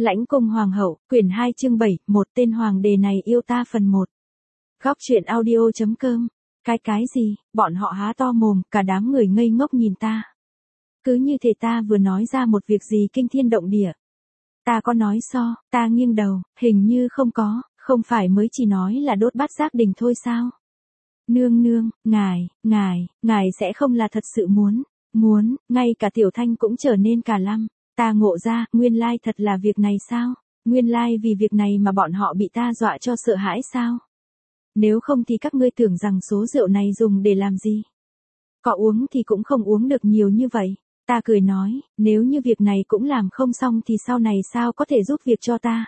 Lãnh cung hoàng hậu, quyển 2 chương 7, một tên hoàng đế này yêu ta phần 1. Góc truyện audio.com. Cái gì, bọn họ há to mồm, cả đám người ngây ngốc nhìn ta. Cứ như thể ta vừa nói ra một việc gì kinh thiên động địa. Ta có nói ta nghiêng đầu, hình như không có, không phải mới chỉ nói là đốt bát giác đình thôi sao? Nương nương, ngài sẽ không là thật sự muốn, ngay cả Tiểu Thanh cũng trở nên cả lăm. Ta ngộ ra, nguyên lai thật là việc này sao? Nguyên lai vì việc này mà bọn họ bị ta dọa cho sợ hãi sao? Nếu không thì các ngươi tưởng rằng số rượu này dùng để làm gì? Có uống thì cũng không uống được nhiều như vậy. Ta cười nói, nếu như việc này cũng làm không xong thì sau này sao có thể giúp việc cho ta?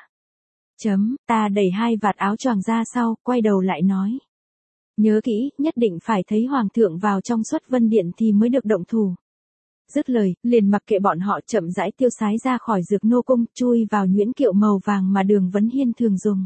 Ta đẩy 2 vạt áo choàng ra sau, quay đầu lại nói. Nhớ kỹ, nhất định phải thấy hoàng thượng vào trong Xuất Vân Điện thì mới được động thủ. Dứt lời, liền mặc kệ bọn họ chậm rãi tiêu sái ra khỏi Dược Nô cung, chui vào nhuyễn kiệu màu vàng mà Đường Vấn Hiên thường dùng.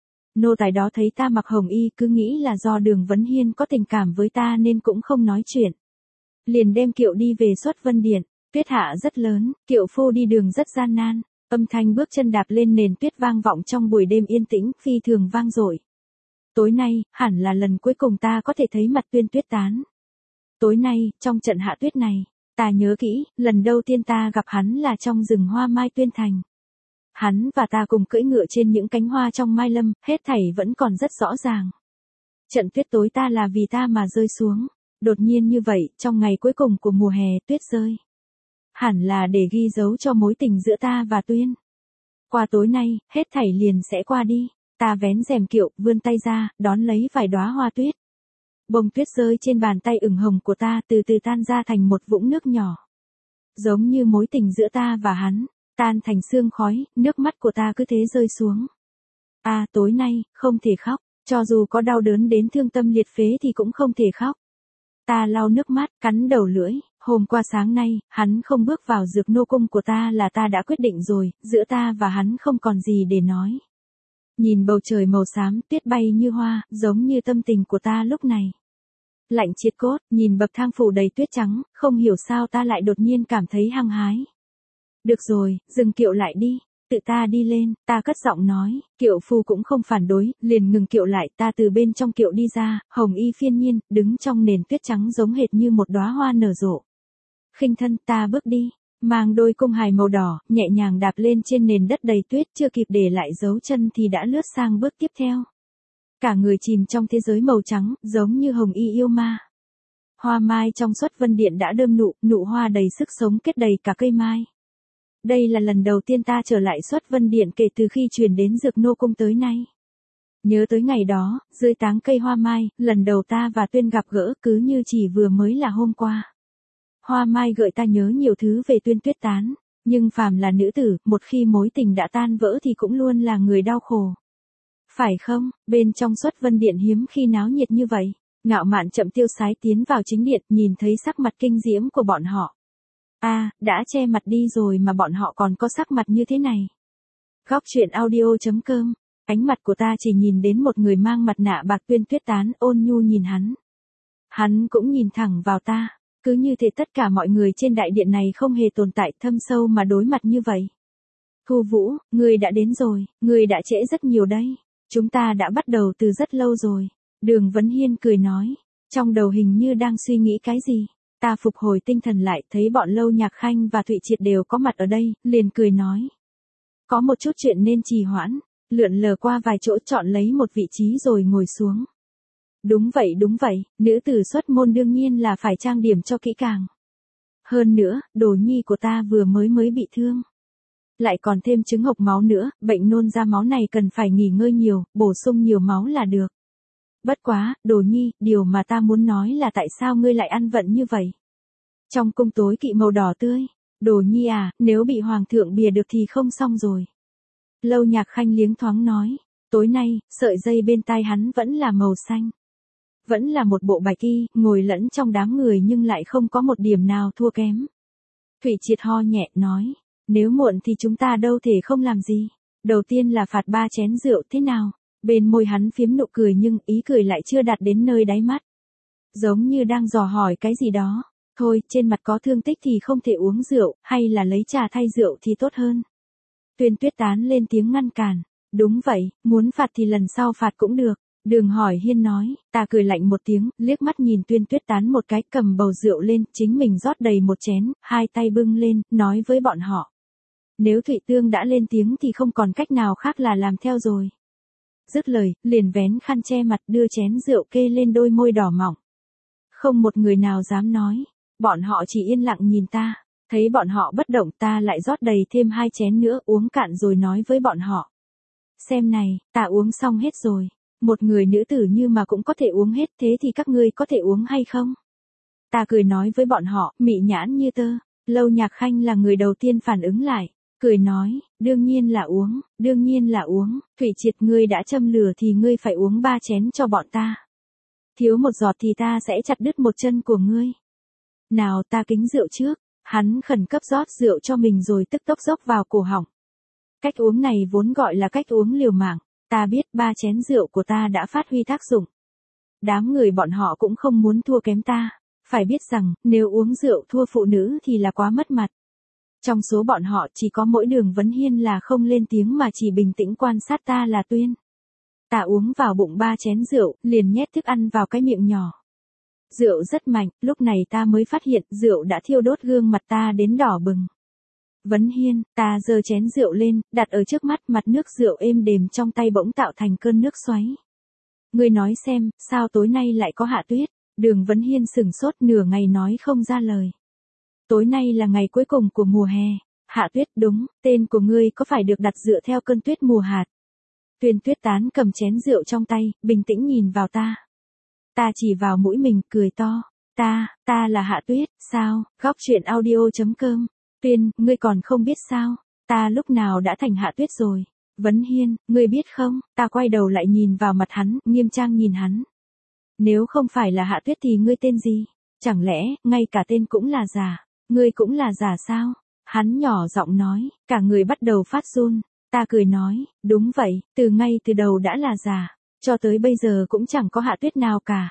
Nô tài đó thấy ta mặc hồng y cứ nghĩ là do Đường Vấn Hiên có tình cảm với ta nên cũng không nói chuyện. Liền đem kiệu đi về Xuất Vân Điện, tuyết hạ rất lớn, kiệu phu đi đường rất gian nan, âm thanh bước chân đạp lên nền tuyết vang vọng trong buổi đêm yên tĩnh, phi thường vang dội. Tối nay, hẳn là lần cuối cùng ta có thể thấy mặt Tuyên Tuyết Tán. Tối nay, trong trận hạ tuyết này, ta nhớ kỹ, lần đầu tiên ta gặp hắn là trong rừng hoa mai Tuyên Thành. Hắn và ta cùng cưỡi ngựa trên những cánh hoa trong mai lâm, hết thảy vẫn còn rất rõ ràng. Trận tuyết tối ta là vì ta mà rơi xuống. Đột nhiên như vậy, trong ngày cuối cùng của mùa hè, tuyết rơi. Hẳn là để ghi dấu cho mối tình giữa ta và Tuyên. Qua tối nay, hết thảy liền sẽ qua đi. Ta vén rèm kiệu, vươn tay ra, đón lấy vài đóa hoa tuyết. Bông tuyết rơi trên bàn tay ửng hồng của ta từ từ tan ra thành một vũng nước nhỏ. Giống như mối tình giữa ta và hắn, tan thành sương khói, nước mắt của ta cứ thế rơi xuống. Tối nay, không thể khóc, cho dù có đau đớn đến thương tâm liệt phế thì cũng không thể khóc. Ta lau nước mắt, cắn đầu lưỡi, hôm qua sáng nay, hắn không bước vào Dược Nô cung của ta là ta đã quyết định rồi, giữa ta và hắn không còn gì để nói. Nhìn bầu trời màu xám, tuyết bay như hoa, giống như tâm tình của ta lúc này. Lạnh triệt cốt, nhìn bậc thang phủ đầy tuyết trắng, không hiểu sao ta lại đột nhiên cảm thấy hăng hái. Được rồi, dừng kiệu lại đi, tự ta đi lên, ta cất giọng nói, kiệu phu cũng không phản đối, liền ngừng kiệu lại, ta từ bên trong kiệu đi ra, hồng y phiên nhiên, đứng trong nền tuyết trắng giống hệt như một đóa hoa nở rộ. Khinh thân, ta bước đi, mang đôi cung hài màu đỏ, nhẹ nhàng đạp lên trên nền đất đầy tuyết, chưa kịp để lại dấu chân thì đã lướt sang bước tiếp theo. Cả người chìm trong thế giới màu trắng, giống như hồng y yêu ma. Hoa mai trong Xuất Vân Điện đã đơm nụ hoa đầy sức sống kết đầy cả cây mai. Đây là lần đầu tiên ta trở lại Xuất Vân Điện kể từ khi chuyển đến Dược Nô cung tới nay. Nhớ tới ngày đó, dưới táng cây hoa mai, lần đầu ta và Tuyên gặp gỡ cứ như chỉ vừa mới là hôm qua. Hoa mai gợi ta nhớ nhiều thứ về Tuyên Tuyết Tán, nhưng phàm là nữ tử, một khi mối tình đã tan vỡ thì cũng luôn là người đau khổ. Phải không, bên trong Xuất Vân Điện hiếm khi náo nhiệt như vậy. Ngạo Mạn chậm tiêu sái tiến vào chính điện, nhìn thấy sắc mặt kinh diễm của bọn họ. Đã che mặt đi rồi mà bọn họ còn có sắc mặt như thế này. Góc truyện audio.com. Ánh mặt của ta chỉ nhìn đến một người mang mặt nạ bạc Tuyên Tuyết Tán, ôn nhu nhìn hắn. Hắn cũng nhìn thẳng vào ta, cứ như thể tất cả mọi người trên đại điện này không hề tồn tại, thâm sâu mà đối mặt như vậy. Thu Vũ, ngươi đã đến rồi, ngươi đã trễ rất nhiều đây. Chúng ta đã bắt đầu từ rất lâu rồi. Đường Vấn Hiên cười nói, trong đầu hình như đang suy nghĩ cái gì. Ta phục hồi tinh thần lại, thấy bọn Lâu Nhạc Khanh và Thụy Triệt đều có mặt ở đây, liền cười nói. Có một chút chuyện nên trì hoãn, lượn lờ qua vài chỗ chọn lấy một vị trí rồi ngồi xuống. Đúng vậy, nữ tử xuất môn đương nhiên là phải trang điểm cho kỹ càng. Hơn nữa, đồ nhi của ta vừa mới bị thương. Lại còn thêm chứng hộc máu nữa, bệnh nôn ra máu này cần phải nghỉ ngơi nhiều, bổ sung nhiều máu là được. Bất quá, đồ nhi, điều mà ta muốn nói là tại sao ngươi lại ăn vận như vậy? Trong cung tối kỵ màu đỏ tươi. Đồ nhi nếu bị hoàng thượng bìa được thì không xong rồi. Lâu Nhạc Khanh liếng thoáng nói, tối nay, sợi dây bên tai hắn vẫn là màu xanh. Vẫn là một bộ bạch y, ngồi lẫn trong đám người nhưng lại không có một điểm nào thua kém. Thụy Triệt ho nhẹ nói, nếu muộn thì chúng ta đâu thể không làm gì. Đầu tiên là phạt 3 chén rượu thế nào? Bên môi hắn phiếm nụ cười nhưng ý cười lại chưa đạt đến nơi đáy mắt. Giống như đang dò hỏi cái gì đó. Thôi, trên mặt có thương tích thì không thể uống rượu, hay là lấy trà thay rượu thì tốt hơn. Tuyên Tuyết Tán lên tiếng ngăn cản. Đúng vậy, muốn phạt thì lần sau phạt cũng được. Đường Hỏi Hiên nói, ta cười lạnh một tiếng, liếc mắt nhìn Tuyên Tuyết Tán một cái, cầm bầu rượu lên, chính mình rót đầy một chén, hai tay bưng lên, nói với bọn họ. Nếu Thụy Tương đã lên tiếng thì không còn cách nào khác là làm theo rồi. Dứt lời, liền vén khăn che mặt đưa chén rượu kê lên đôi môi đỏ mọng. Không một người nào dám nói, bọn họ chỉ yên lặng nhìn ta. Thấy bọn họ bất động ta lại rót đầy thêm 2 chén nữa uống cạn rồi nói với bọn họ. Xem này, ta uống xong hết rồi. Một người nữ tử như mà cũng có thể uống hết, thế thì các ngươi có thể uống hay không? Ta cười nói với bọn họ, mị nhãn như tơ. Lâu Nhạc Khanh là người đầu tiên phản ứng lại. Cười nói, đương nhiên là uống, đương nhiên là uống. Thủy Triệt, ngươi đã châm lửa thì ngươi phải uống 3 chén cho bọn ta. Thiếu một giọt thì ta sẽ chặt đứt một chân của ngươi. Nào, ta kính rượu trước. Hắn khẩn cấp rót rượu cho mình rồi tức tốc dốc vào cổ họng. Cách uống này vốn gọi là cách uống liều mạng. Ta biết 3 chén rượu của ta đã phát huy tác dụng. Đám người bọn họ cũng không muốn thua kém ta. Phải biết rằng, nếu uống rượu thua phụ nữ thì là quá mất mặt. Trong số bọn họ chỉ có mỗi Đường Vấn Hiên là không lên tiếng mà chỉ bình tĩnh quan sát ta là Tuyên. Ta uống vào bụng 3 chén rượu, liền nhét thức ăn vào cái miệng nhỏ. Rượu rất mạnh, lúc này ta mới phát hiện rượu đã thiêu đốt gương mặt ta đến đỏ bừng. Vấn Hiên, ta giơ chén rượu lên, đặt ở trước mắt, mặt nước rượu êm đềm trong tay bỗng tạo thành cơn nước xoáy. Ngươi nói xem, sao tối nay lại có hạ tuyết? Đường Vấn Hiên sửng sốt nửa ngày nói không ra lời. Tối nay là ngày cuối cùng của mùa hè. Hạ tuyết, đúng, tên của ngươi có phải được đặt dựa theo cơn tuyết mùa hạt? Tuyên Tuyết Tán cầm chén rượu trong tay, bình tĩnh nhìn vào ta. Ta chỉ vào mũi mình, cười to. Ta là Hạ Tuyết, sao? Góc truyện audio.com. Tuyên, ngươi còn không biết sao? Ta lúc nào đã thành Hạ Tuyết rồi? Vấn Hiên, ngươi biết không? Ta quay đầu lại nhìn vào mặt hắn, nghiêm trang nhìn hắn. Nếu không phải là Hạ Tuyết thì ngươi tên gì? Chẳng lẽ, ngay cả tên cũng là giả? Ngươi cũng là giả sao? Hắn nhỏ giọng nói, cả người bắt đầu phát run. Ta cười nói, đúng vậy, ngay từ đầu đã là giả. Cho tới bây giờ cũng chẳng có Hạ Tuyết nào cả.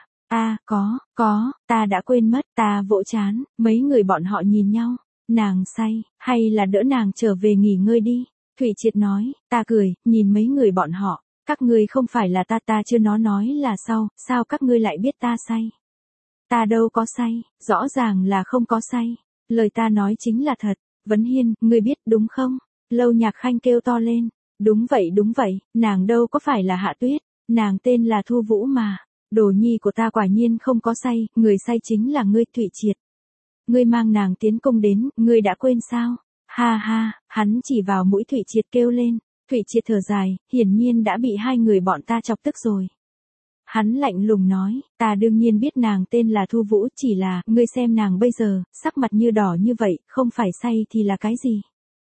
Có, ta đã quên mất, ta vỗ chán, mấy người bọn họ nhìn nhau. Nàng say, hay là đỡ nàng trở về nghỉ ngơi đi. Thủy Triệt nói, ta cười, nhìn mấy người bọn họ. Các ngươi không phải là ta chưa nói là sao các ngươi lại biết ta say? Ta đâu có say, rõ ràng là không có say. Lời ta nói chính là thật. Vấn Hiên, ngươi biết đúng không? Lâu Nhạc Khanh kêu to lên. Đúng vậy, nàng đâu có phải là Hạ Tuyết. Nàng tên là Thu Vũ mà. Đồ nhi của ta quả nhiên không có say, người say chính là ngươi Thủy Triệt. Ngươi mang nàng tiến cung đến, ngươi đã quên sao? Ha, hắn chỉ vào mũi Thủy Triệt kêu lên. Thủy Triệt thở dài, hiển nhiên đã bị hai người bọn ta chọc tức rồi. Hắn lạnh lùng nói, ta đương nhiên biết nàng tên là Thu Vũ, chỉ là, ngươi xem nàng bây giờ, sắc mặt như đỏ như vậy, không phải say thì là cái gì?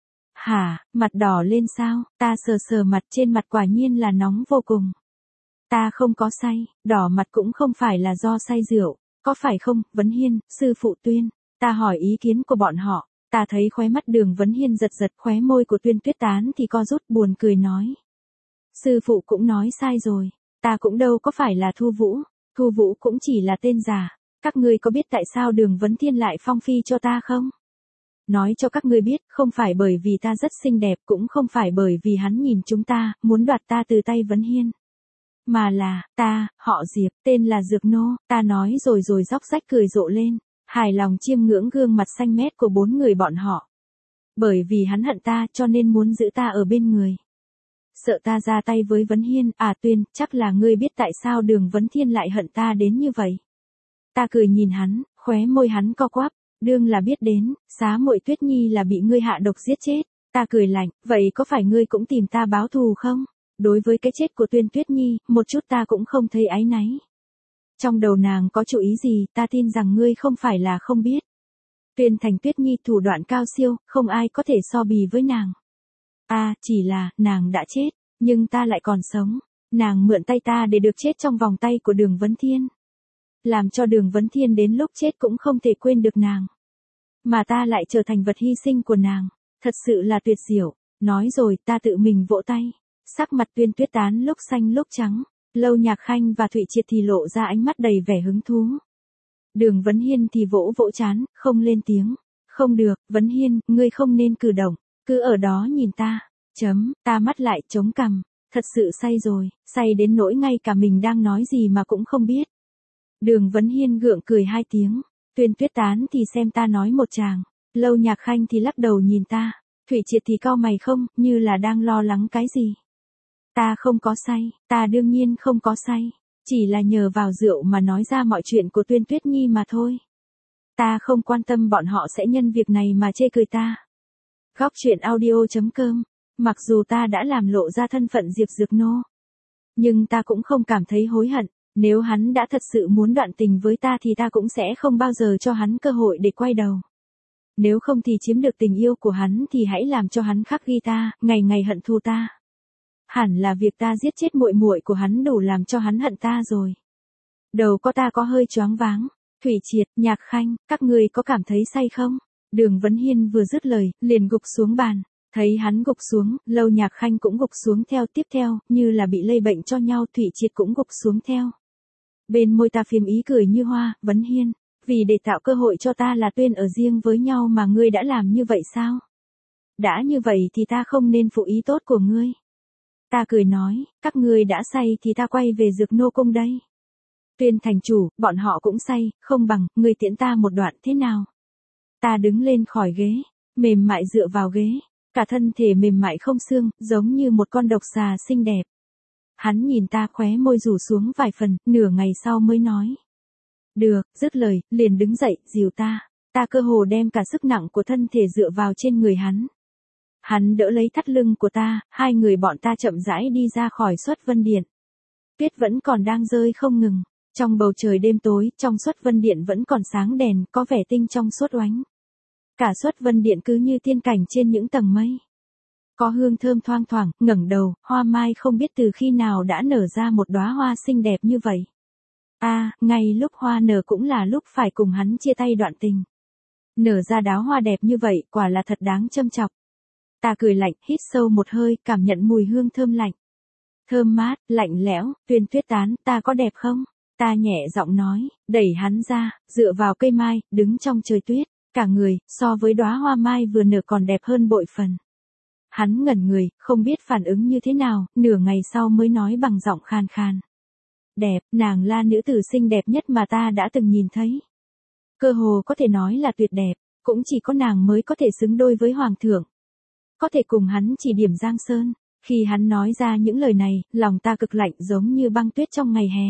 Hả, mặt đỏ lên sao? Ta sờ mặt, trên mặt quả nhiên là nóng vô cùng. Ta không có say, đỏ mặt cũng không phải là do say rượu, có phải không, Vấn Hiên, sư phụ Tuyên? Ta hỏi ý kiến của bọn họ, ta thấy khóe mắt Đường Vấn Hiên giật khóe môi của Tuyên Tuyết Tán thì co rút buồn cười nói. Sư phụ cũng nói sai rồi, ta cũng đâu có phải là Thu Vũ cũng chỉ là tên giả, các ngươi có biết tại sao Đường Vấn Thiên lại phong phi cho ta không? Nói cho các ngươi biết, không phải bởi vì ta rất xinh đẹp, cũng không phải bởi vì hắn nhìn chúng ta, muốn đoạt ta từ tay Vấn Hiên. Mà là, ta, họ Diệp, tên là Dược Nô, ta nói rồi róc rách cười rộ lên, hài lòng chiêm ngưỡng gương mặt xanh mét của 4 người bọn họ. Bởi vì hắn hận ta cho nên muốn giữ ta ở bên người. Sợ ta ra tay với Vấn Hiên, Tuyên, chắc là ngươi biết tại sao Đường Vấn Thiên lại hận ta đến như vậy. Ta cười nhìn hắn, khóe môi hắn co quắp, đương là biết đến, xá muội Tuyết Nhi là bị ngươi hạ độc giết chết. Ta cười lạnh, vậy có phải ngươi cũng tìm ta báo thù không? Đối với cái chết của Tuyên Tuyết Nhi, một chút ta cũng không thấy áy náy. Trong đầu nàng có chủ ý gì, ta tin rằng ngươi không phải là không biết. Tuyên Thành Tuyết Nhi thủ đoạn cao siêu, không ai có thể so bì với nàng. Chỉ là, nàng đã chết, nhưng ta lại còn sống. Nàng mượn tay ta để được chết trong vòng tay của Đường Vấn Thiên. Làm cho Đường Vấn Thiên đến lúc chết cũng không thể quên được nàng. Mà ta lại trở thành vật hy sinh của nàng. Thật sự là tuyệt diệu. Nói rồi ta tự mình vỗ tay. Sắc mặt Tuyên Tuyết Tán lúc xanh lúc trắng. Lâu Nhạc Khanh và Thụy Triệt thì lộ ra ánh mắt đầy vẻ hứng thú. Đường Vấn Hiên thì vỗ chán, không lên tiếng. Không được, Vấn Hiên, ngươi không nên cử động. Cứ ở đó nhìn ta. Ta mắt lại chống cằm, thật sự say rồi, say đến nỗi ngay cả mình đang nói gì mà cũng không biết. Đường Vấn Hiên gượng cười 2 tiếng, Tuyên Tuyết Tán thì xem ta nói một tràng, Lâu Nhạc Khanh thì lắc đầu nhìn ta, Thủy Triệt thì cau mày không, như là đang lo lắng cái gì. Ta không có say, ta đương nhiên không có say, chỉ là nhờ vào rượu mà nói ra mọi chuyện của Tuyên Tuyết Nhi mà thôi. Ta không quan tâm bọn họ sẽ nhân việc này mà chê cười ta. Góc truyện audio.com, mặc dù ta đã làm lộ ra thân phận Diệp Dược Nô, nhưng ta cũng không cảm thấy hối hận, nếu hắn đã thật sự muốn đoạn tình với ta thì ta cũng sẽ không bao giờ cho hắn cơ hội để quay đầu. Nếu không thì chiếm được tình yêu của hắn thì hãy làm cho hắn khắc ghi ta, ngày ngày hận thù ta. Hẳn là việc ta giết chết muội muội của hắn đủ làm cho hắn hận ta rồi. Đầu ta có hơi choáng váng. Thủy Triệt, Nhạc Khanh, các người có cảm thấy say không? Đường Vấn Hiên vừa dứt lời, liền gục xuống bàn. Thấy hắn gục xuống, Lâu Nhạc Khanh cũng gục xuống theo, tiếp theo, như là bị lây bệnh cho nhau, Thủy Triệt cũng gục xuống theo. Bên môi ta phím ý cười như hoa, Vấn Hiên, vì để tạo cơ hội cho ta là Tuyên ở riêng với nhau mà ngươi đã làm như vậy sao? Đã như vậy thì ta không nên phụ ý tốt của ngươi. Ta cười nói, các ngươi đã say thì ta quay về Dược Nô Cung đây. Tuyên thành chủ, bọn họ cũng say, không bằng, ngươi tiễn ta một đoạn thế nào? Ta đứng lên khỏi ghế, mềm mại dựa vào ghế, cả thân thể mềm mại không xương, giống như một con độc xà xinh đẹp. Hắn nhìn ta khóe môi rủ xuống vài phần, nửa ngày sau mới nói. Được, dứt lời, liền đứng dậy, dìu ta. Ta cơ hồ đem cả sức nặng của thân thể dựa vào trên người hắn. Hắn đỡ lấy thắt lưng của ta, hai người bọn ta chậm rãi đi ra khỏi Xuất Vân Điện. Tuyết vẫn còn đang rơi không ngừng. Trong bầu trời đêm tối, trong Xuất Vân Điện vẫn còn sáng đèn, có vẻ tinh trong suốt oánh. Cả Xuất Vân Điện cứ như tiên cảnh trên những tầng mây. Có hương thơm thoang thoảng, ngẩng đầu, hoa mai không biết từ khi nào đã nở ra một đóa hoa xinh đẹp như vậy. Ngay lúc hoa nở cũng là lúc phải cùng hắn chia tay đoạn tình. Nở ra đóa hoa đẹp như vậy, quả là thật đáng châm chọc. Ta cười lạnh, hít sâu một hơi, cảm nhận mùi hương thơm lạnh. Thơm mát, lạnh lẽo, Tuyên Tuyết Tán, ta có đẹp không? Ta nhẹ giọng nói, đẩy hắn ra, dựa vào cây mai, đứng trong trời tuyết, cả người, so với đóa hoa mai vừa nở còn đẹp hơn bội phần. Hắn ngẩn người, không biết phản ứng như thế nào, nửa ngày sau mới nói bằng giọng khàn khàn. Đẹp, nàng là nữ tử xinh đẹp nhất mà ta đã từng nhìn thấy. Cơ hồ có thể nói là tuyệt đẹp, cũng chỉ có nàng mới có thể xứng đôi với hoàng thượng. Có thể cùng hắn chỉ điểm giang sơn. Khi hắn nói ra những lời này, lòng ta cực lạnh giống như băng tuyết trong ngày hè.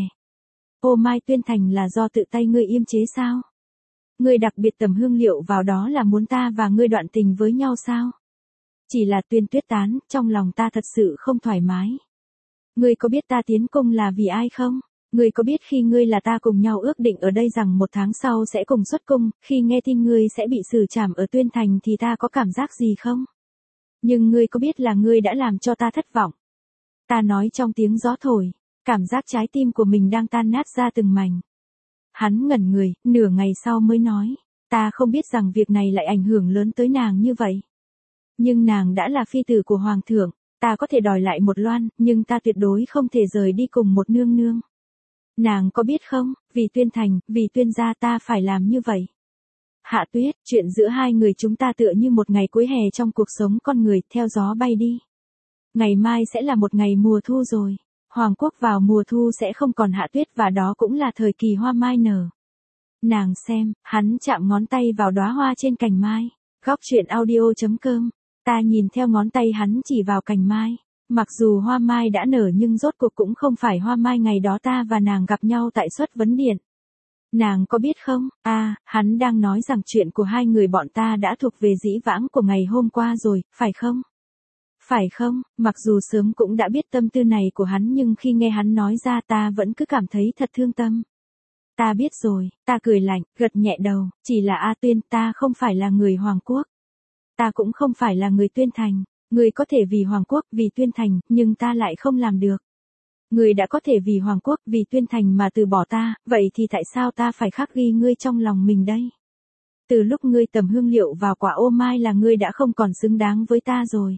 Ô Mai Tuyên Thành là do tự tay ngươi yêm chế sao? Ngươi đặc biệt tầm hương liệu vào đó là muốn ta và ngươi đoạn tình với nhau sao? Chỉ là Tuyên Tuyết Tán, trong lòng ta thật sự không thoải mái. Ngươi có biết ta tiến cung là vì ai không? Ngươi có biết khi ngươi là ta cùng nhau ước định ở đây rằng 1 tháng sau sẽ cùng xuất cung, khi nghe tin ngươi sẽ bị xử trảm ở Tuyên Thành thì ta có cảm giác gì không? Nhưng ngươi có biết là ngươi đã làm cho ta thất vọng? Ta nói trong tiếng gió thổi, cảm giác trái tim của mình đang tan nát ra từng mảnh. Hắn ngẩn người, nửa ngày sau mới nói, ta không biết rằng việc này lại ảnh hưởng lớn tới nàng như vậy. Nhưng nàng đã là phi tử của hoàng thượng, ta có thể đòi lại một loan, nhưng ta tuyệt đối không thể rời đi cùng một nương nương. Nàng có biết không, vì Tuyên Thành, vì Tuyên gia ta phải làm như vậy. Hạ Tuyết, chuyện giữa hai người chúng ta tựa như một ngày cuối hè trong cuộc sống con người, theo gió bay đi. Ngày mai sẽ là một ngày mùa thu rồi. Hoàng quốc vào mùa thu sẽ không còn hạ tuyết và đó cũng là thời kỳ hoa mai nở. Nàng xem, hắn chạm ngón tay vào đóa hoa trên cành mai. Góc truyện audio.com. Ta nhìn theo ngón tay hắn chỉ vào cành mai. Mặc dù hoa mai đã nở nhưng rốt cuộc cũng không phải hoa mai ngày đó ta và nàng gặp nhau tại Xuất Vấn Điện. Nàng có biết không, hắn đang nói rằng chuyện của hai người bọn ta đã thuộc về dĩ vãng của ngày hôm qua rồi, phải không? Phải không, mặc dù sớm cũng đã biết tâm tư này của hắn nhưng khi nghe hắn nói ra ta vẫn cứ cảm thấy thật thương tâm. Ta biết rồi, ta cười lạnh, gật nhẹ đầu, chỉ là Tuyên, ta không phải là người Hoàng quốc. Ta cũng không phải là người Tuyên Thành, người có thể vì Hoàng quốc, vì Tuyên Thành, nhưng ta lại không làm được. Người đã có thể vì Hoàng quốc, vì Tuyên Thành mà từ bỏ ta, vậy thì tại sao ta phải khắc ghi ngươi trong lòng mình đây? Từ lúc ngươi tầm hương liệu vào quả ô mai là ngươi đã không còn xứng đáng với ta rồi.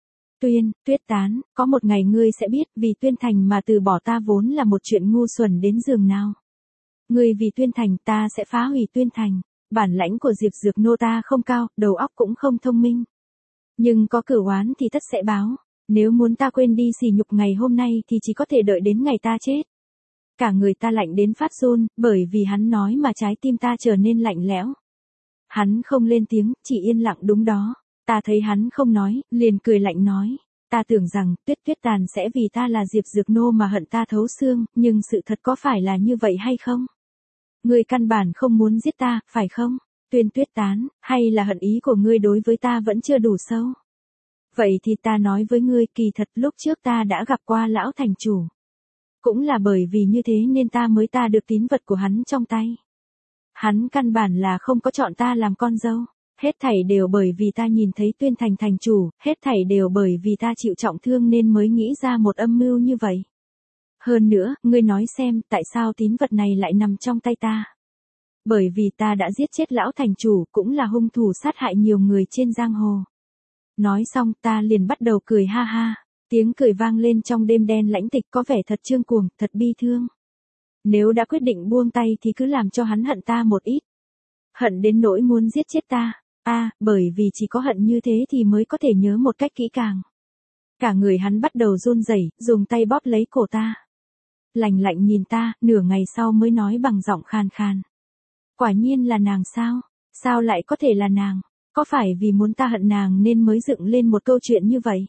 Tuyết Tán, có một ngày ngươi sẽ biết vì Tuyên Thành mà từ bỏ ta vốn là một chuyện ngu xuẩn đến giường nào. Ngươi vì Tuyên Thành ta sẽ phá hủy Tuyên Thành, bản lãnh của Diệp Dược Nô ta không cao, đầu óc cũng không thông minh. Nhưng có cửu oán thì tất sẽ báo. Nếu muốn ta quên đi sỉ nhục ngày hôm nay thì chỉ có thể đợi đến ngày ta chết. Cả người ta lạnh đến phát run, bởi vì hắn nói mà trái tim ta trở nên lạnh lẽo. Hắn không lên tiếng, chỉ yên lặng đúng đó. Ta thấy hắn không nói, liền cười lạnh nói. Ta tưởng rằng, Tuyết Tuyết Tàn sẽ vì ta là Diệp Dược Nô mà hận ta thấu xương, nhưng sự thật có phải là như vậy hay không? Ngươi căn bản không muốn giết ta, phải không? Tuyên Tuyết Tán, hay là hận ý của ngươi đối với ta vẫn chưa đủ sâu? Vậy thì ta nói với ngươi, kỳ thật lúc trước ta đã gặp qua lão thành chủ. Cũng là bởi vì như thế nên ta được tín vật của hắn trong tay. Hắn căn bản là không có chọn ta làm con dâu. Hết thảy đều bởi vì ta nhìn thấy Tuyên Thành thành chủ, hết thảy đều bởi vì ta chịu trọng thương nên mới nghĩ ra một âm mưu như vậy. Hơn nữa, ngươi nói xem, tại sao tín vật này lại nằm trong tay ta? Bởi vì ta đã giết chết lão thành chủ, cũng là hung thủ sát hại nhiều người trên giang hồ. Nói xong ta liền bắt đầu cười ha ha. Tiếng cười vang lên trong đêm đen lãnh tịch có vẻ thật trương cuồng, thật bi thương. Nếu đã quyết định buông tay thì cứ làm cho hắn hận ta một ít. Hận đến nỗi muốn giết chết ta. Bởi vì chỉ có hận như thế thì mới có thể nhớ một cách kỹ càng. Cả người hắn bắt đầu run rẩy, dùng tay bóp lấy cổ ta. Lạnh lạnh nhìn ta, nửa ngày sau mới nói bằng giọng khàn khàn. Quả nhiên là nàng sao? Sao lại có thể là nàng? Có phải vì muốn ta hận nàng nên mới dựng lên một câu chuyện như vậy?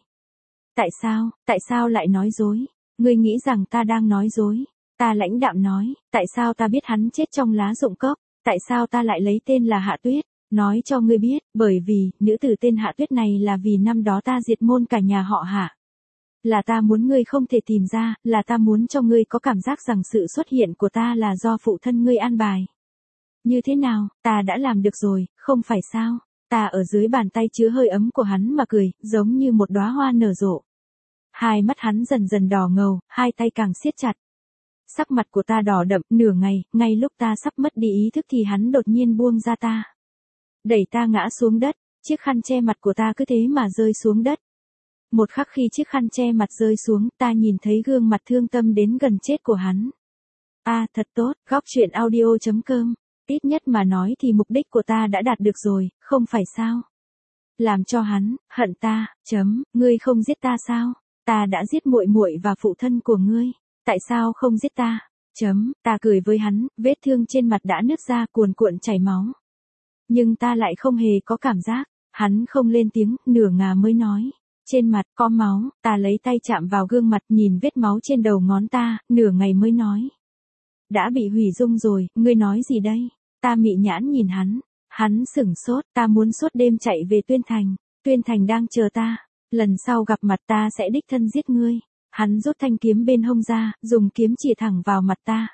Tại sao lại nói dối? Ngươi nghĩ rằng ta đang nói dối? Ta lãnh đạm nói, tại sao ta biết hắn chết trong lá rụng cốc? Tại sao ta lại lấy tên là Hạ Tuyết? Nói cho ngươi biết, bởi vì, nữ tử tên Hạ Tuyết này là vì năm đó ta diệt môn cả nhà họ Hạ. Là ta muốn ngươi không thể tìm ra, là ta muốn cho ngươi có cảm giác rằng sự xuất hiện của ta là do phụ thân ngươi an bài. Như thế nào, ta đã làm được rồi, không phải sao? Ta ở dưới bàn tay chứa hơi ấm của hắn mà cười, giống như một đóa hoa nở rộ. Hai mắt hắn dần dần đỏ ngầu, hai tay càng siết chặt. Sắc mặt của ta đỏ đậm, nửa ngày, ngay lúc ta sắp mất đi ý thức thì hắn đột nhiên buông ra ta. Đẩy ta ngã xuống đất, chiếc khăn che mặt của ta cứ thế mà rơi xuống đất. Một khắc khi chiếc khăn che mặt rơi xuống, ta nhìn thấy gương mặt thương tâm đến gần chết của hắn. Thật tốt, góc truyện audio.com. Ít nhất mà nói thì mục đích của ta đã đạt được rồi, không phải sao? Làm cho hắn hận ta, ngươi không giết ta sao? Ta đã giết muội muội và phụ thân của ngươi, tại sao không giết ta? Ta cười với hắn, vết thương trên mặt đã nứt ra cuồn cuộn chảy máu. Nhưng ta lại không hề có cảm giác, hắn không lên tiếng, nửa ngà mới nói. Trên mặt có máu, ta lấy tay chạm vào gương mặt nhìn vết máu trên đầu ngón ta, nửa ngày mới nói. Đã bị hủy dung rồi, ngươi nói gì đây? Ta mị nhãn nhìn hắn sửng sốt, ta muốn suốt đêm chạy về Tuyên Thành đang chờ ta, lần sau gặp mặt ta sẽ đích thân giết ngươi. Hắn rút thanh kiếm bên hông ra, dùng kiếm chĩa thẳng vào mặt ta.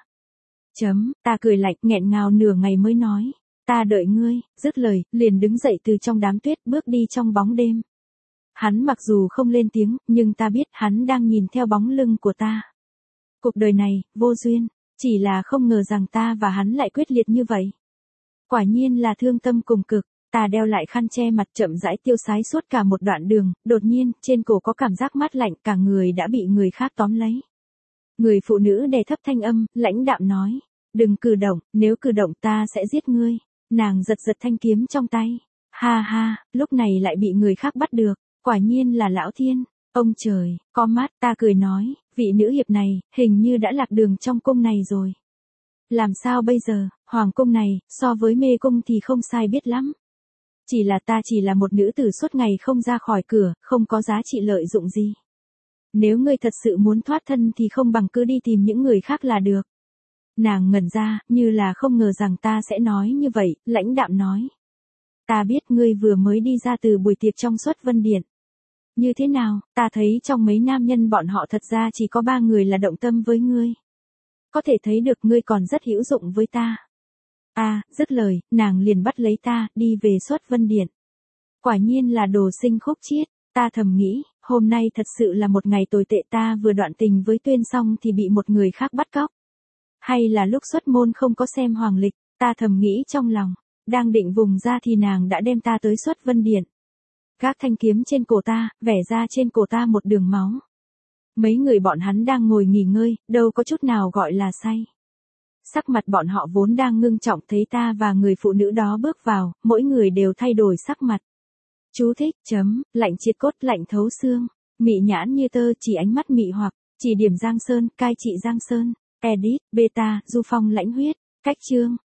Ta cười lạnh, nghẹn ngào nửa ngày mới nói, ta đợi ngươi, dứt lời, liền đứng dậy từ trong đám tuyết bước đi trong bóng đêm. Hắn mặc dù không lên tiếng, nhưng ta biết hắn đang nhìn theo bóng lưng của ta. Cuộc đời này, vô duyên, chỉ là không ngờ rằng ta và hắn lại quyết liệt như vậy. Quả nhiên là thương tâm cùng cực, ta đeo lại khăn che mặt chậm rãi tiêu sái suốt cả một đoạn đường, đột nhiên, trên cổ có cảm giác mát lạnh, cả người đã bị người khác tóm lấy. Người phụ nữ đè thấp thanh âm, lãnh đạm nói, đừng cử động, nếu cử động ta sẽ giết ngươi. Nàng giật giật thanh kiếm trong tay. Ha ha, lúc này lại bị người khác bắt được, quả nhiên là Lão Thiên. Ông trời, có mắt, ta cười nói, vị nữ hiệp này, hình như đã lạc đường trong cung này rồi. Làm sao bây giờ, hoàng cung này, so với mê cung thì không sai biết lắm. Ta chỉ là một nữ tử suốt ngày không ra khỏi cửa, không có giá trị lợi dụng gì. Nếu ngươi thật sự muốn thoát thân thì không bằng cứ đi tìm những người khác là được. Nàng ngẩn ra, như là không ngờ rằng ta sẽ nói như vậy, lãnh đạm nói. Ta biết ngươi vừa mới đi ra từ buổi tiệc trong Xuất Vân Điện. Như thế nào, ta thấy trong mấy nam nhân bọn họ thật ra chỉ có 3 người là động tâm với ngươi. Có thể thấy được ngươi còn rất hữu dụng với ta. Dứt lời, nàng liền bắt lấy ta, đi về Xuất Vân Điện. Quả nhiên là đồ sinh khúc chiết, ta thầm nghĩ, hôm nay thật sự là một ngày tồi tệ, ta vừa đoạn tình với Tuyên xong thì bị một người khác bắt cóc. Hay là lúc xuất môn không có xem hoàng lịch, ta thầm nghĩ trong lòng, đang định vùng ra thì nàng đã đem ta tới Xuất Vân Điện. Gác thanh kiếm trên cổ ta, vẽ ra trên cổ ta một đường máu. Mấy người bọn hắn đang ngồi nghỉ ngơi, đâu có chút nào gọi là say. Sắc mặt bọn họ vốn đang ngưng trọng thấy ta và người phụ nữ đó bước vào, mỗi người đều thay đổi sắc mặt. Chú thích, lạnh triệt cốt lạnh thấu xương, mị nhãn như tơ chỉ ánh mắt mị hoặc, chỉ điểm Giang Sơn, cai trị Giang Sơn, edit, beta, Du Phong lãnh huyết, cách chương.